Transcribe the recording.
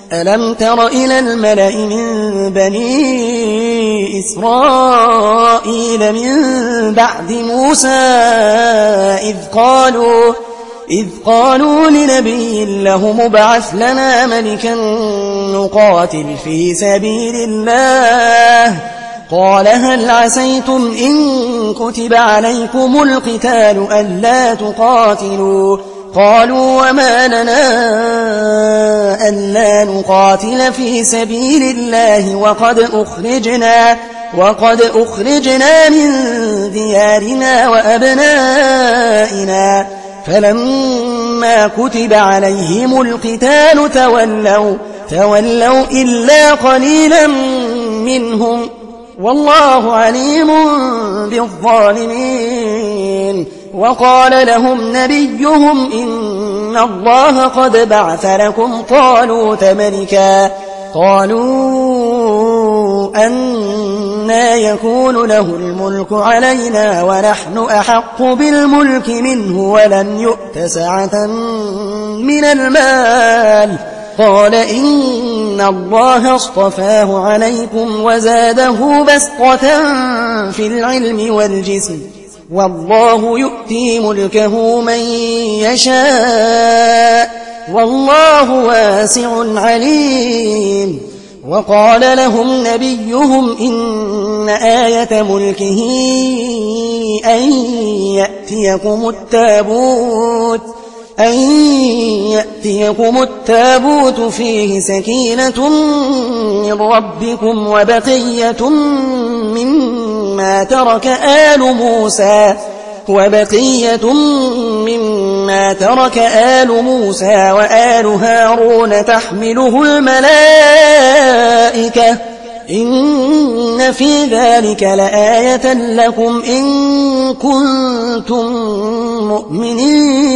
ألم تر إلى الملأ من بني إسرائيل من بعد موسى إذ قالوا لنبي له مبعث لنا ملكا نقاتل في سبيل الله قال هل عسيتم إن كتب عليكم القتال ألا تقاتلوا قالوا وما لنا ألا نقاتل في سبيل الله وقد أخرجنا من ديارنا وأبنائنا فلما كتب عليهم القتال تولوا إلا قليلا منهم والله عليم بالظالمين وقال لهم نبيهم إن الله قد بعث لكم طالوت ملكا قالوا أنى يكون له الملك علينا ونحن أحق بالملك منه ولم يؤت سعة من المال قال إن الله اصطفاه عليكم وزاده بسطة في العلم والجسم والله يؤتي ملكه من يشاء والله واسع عليم وقال لهم نبيهم إن آية ملكه أن يأتيكم التابوت فيه سكينة من ربكم وبقية مما ترك آل موسى وآل هارون تحمله الملائكة إن في ذلك لآية لكم إن كنتم مؤمنين